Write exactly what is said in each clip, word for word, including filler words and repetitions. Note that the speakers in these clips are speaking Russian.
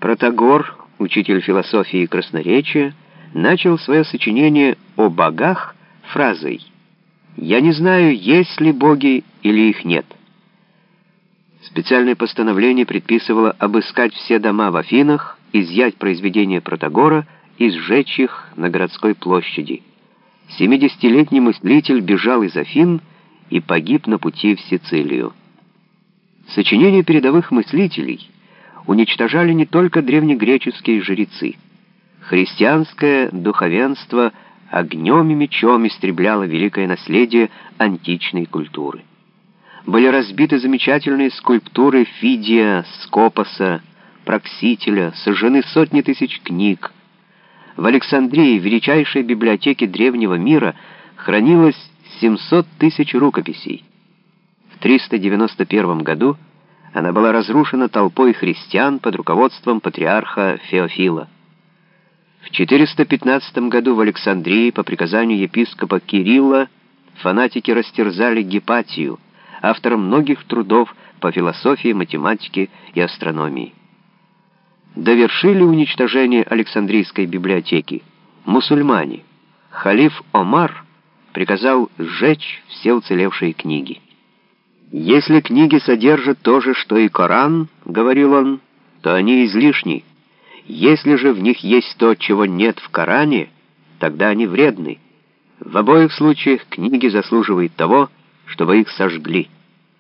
Протагор, учитель философии и красноречия, начал свое сочинение о богах фразой «Я не знаю, есть ли боги или их нет». Специальное постановление предписывало обыскать все дома в Афинах, изъять произведения Протагора и сжечь их на городской площади. Семидесятилетний мыслитель бежал из Афин и погиб на пути в Сицилию. Сочинения передовых мыслителей уничтожали не только древнегреческие жрецы. Христианское духовенство огнем и мечом истребляло великое наследие античной культуры. Были разбиты замечательные скульптуры Фидия, Скопоса, Проксителя, сожжены сотни тысяч книг. В Александрии, величайшей библиотеке древнего мира, хранилось семьсот тысяч рукописей. В триста девяносто первом году она была разрушена толпой христиан под руководством патриарха Феофила. В четыреста пятнадцатом году в Александрии по приказанию епископа Кирилла фанатики растерзали Гипатию, автора многих трудов по философии, математике и астрономии. Довершили уничтожение Александрийской библиотеки мусульмане. Халиф Омар приказал сжечь все уцелевшие книги. «Если книги содержат то же, что и Коран, — говорил он, — то они излишни. Если же в них есть то, чего нет в Коране, тогда они вредны. В обоих случаях книги заслуживают того, чтобы их сожгли».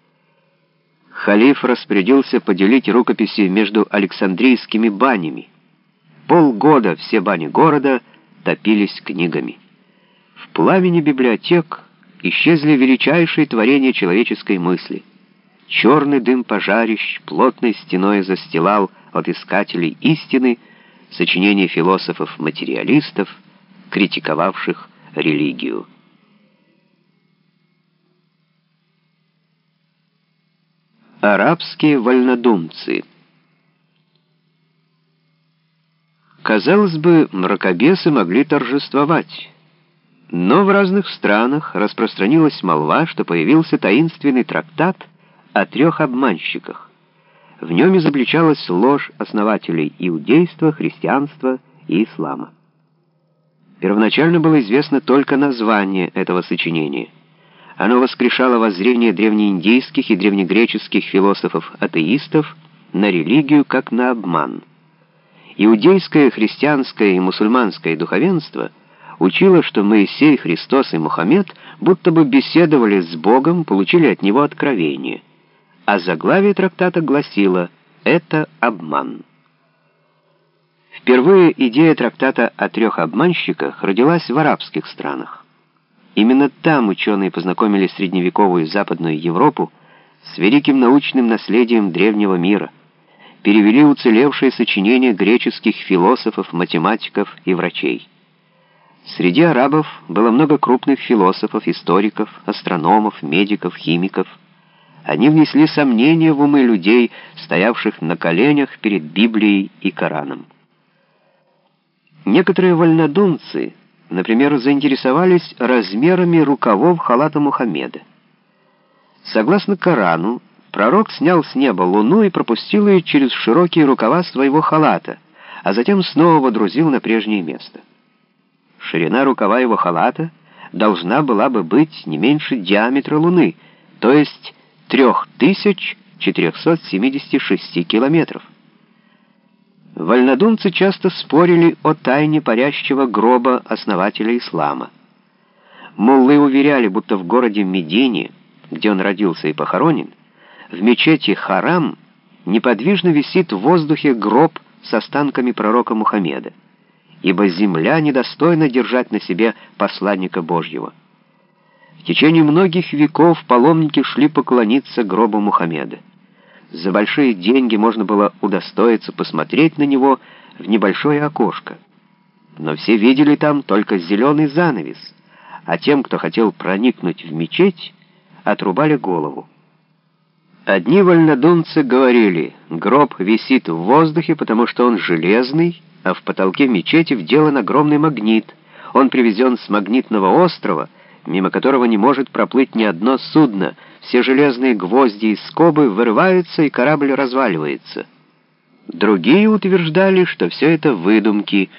Халиф распорядился поделить рукописи между Александрийскими банями. Полгода все бани города топились книгами. В пламени библиотек исчезли величайшие творения человеческой мысли. Черный дым пожарищ плотной стеной застилал от искателей истины сочинения философов-материалистов, критиковавших религию. Арабские вольнодумцы. Казалось бы, мракобесы могли торжествовать, но в разных странах распространилась молва, что появился таинственный трактат о трех обманщиках. В нем изобличалась ложь основателей иудейства, христианства и ислама. Первоначально было известно только название этого сочинения. Оно воскрешало воззрение древнеиндийских и древнегреческих философов-атеистов на религию как на обман. Иудейское, христианское и мусульманское духовенство учило, что Моисей, Христос и Мухаммед будто бы беседовали с Богом, получили от него откровение. А заглавие трактата гласило «Это обман». Впервые идея трактата о трех обманщиках родилась в арабских странах. Именно там ученые познакомили средневековую Западную Европу с великим научным наследием древнего мира, перевели уцелевшие сочинения греческих философов, математиков и врачей. Среди арабов было много крупных философов, историков, астрономов, медиков, химиков. Они внесли сомнения в умы людей, стоявших на коленях перед Библией и Кораном. Некоторые вольнодумцы, например, заинтересовались размерами рукавов халата Мухаммеда. Согласно Корану, пророк снял с неба луну и пропустил ее через широкие рукава своего халата, а затем снова водрузил на прежнее место. Ширина рукава его халата должна была бы быть не меньше диаметра Луны, то есть три тысячи четыреста семьдесят шесть километров. Вольнодумцы часто спорили о тайне парящего гроба основателя ислама. Муллы уверяли, будто в городе Медине, где он родился и похоронен, в мечети Харам неподвижно висит в воздухе гроб с останками пророка Мухаммеда, ибо земля недостойна держать на себе посланника Божьего. В течение многих веков паломники шли поклониться гробу Мухаммеда. За большие деньги можно было удостоиться посмотреть на него в небольшое окошко. Но все видели там только зеленый занавес, а тем, кто хотел проникнуть в мечеть, отрубали голову. Одни вольнодумцы говорили, гроб висит в воздухе, потому что он железный, а в потолке мечети вделан огромный магнит. Он привезен с магнитного острова, мимо которого не может проплыть ни одно судно. Все железные гвозди и скобы вырываются, и корабль разваливается. Другие утверждали, что все это выдумки,